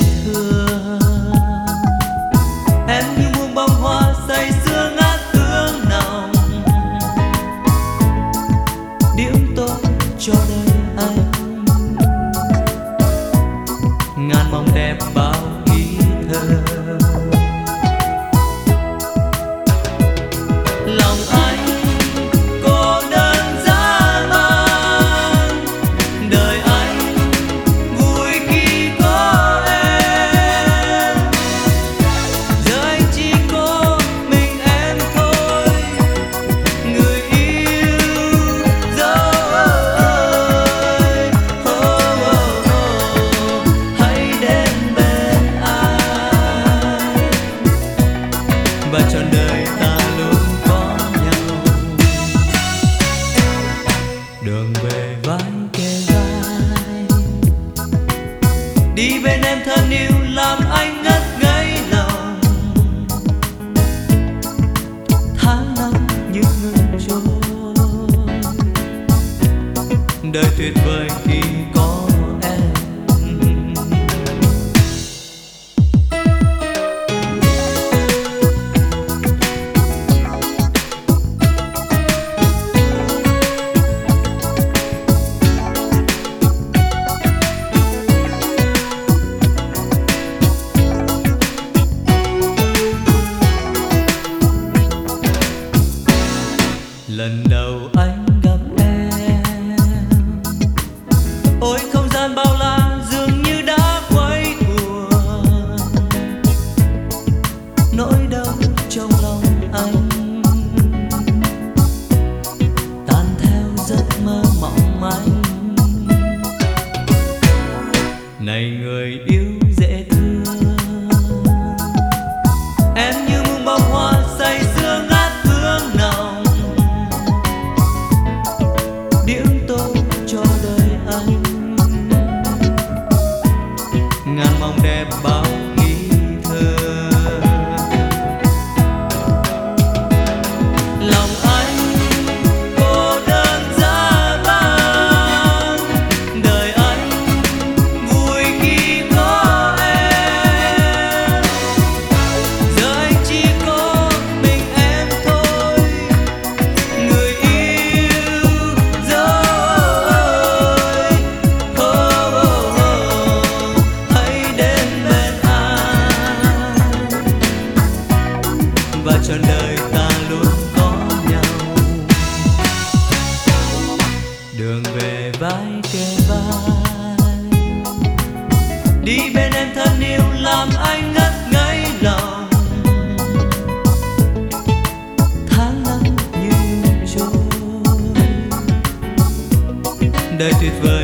thương. Em như muôn bông hoa say sưa ngát hương nồng, điểm tôi cho đời anh. Ngàn mong đẹp bao ý thơ, lòng anh cô đơn dã man, đời anh vui khi có em. Giờ anh chỉ có mình em thôi, người yêu dấu ơi. Hãy đến bên anh và trọn đời ta luôn có nhau. Đường về vai kề vai, đi bên em thân yêu làm anh ngất ngây lòng. Tháng năm như ngừng trôi, đời tuyệt vời khi có em. Lần đầu anh gặp em, ôi không gian bao la dường như đã quay cuồng. Nỗi đau trong lòng anh tan theo giấc mơ mỏng manh. Này người yêu dễ thương, em như muôn bông hoa say sưa ngát hương nồng, điểm tô cho đời anh. Ngàn mong đẹp bao ý thơ, lòng anh cô đơn dã man, đời anh vui khi có em. Giờ anh chỉ có mình em thôi, người yêu dấu ơi. Hãy đến bên anh và trọn đời ta luôn có nhau. Đường về vai kề vai, đi bên em thân yêu làm anh ngất ngây lòng. Tháng năm như trôi, đời tuyệt vời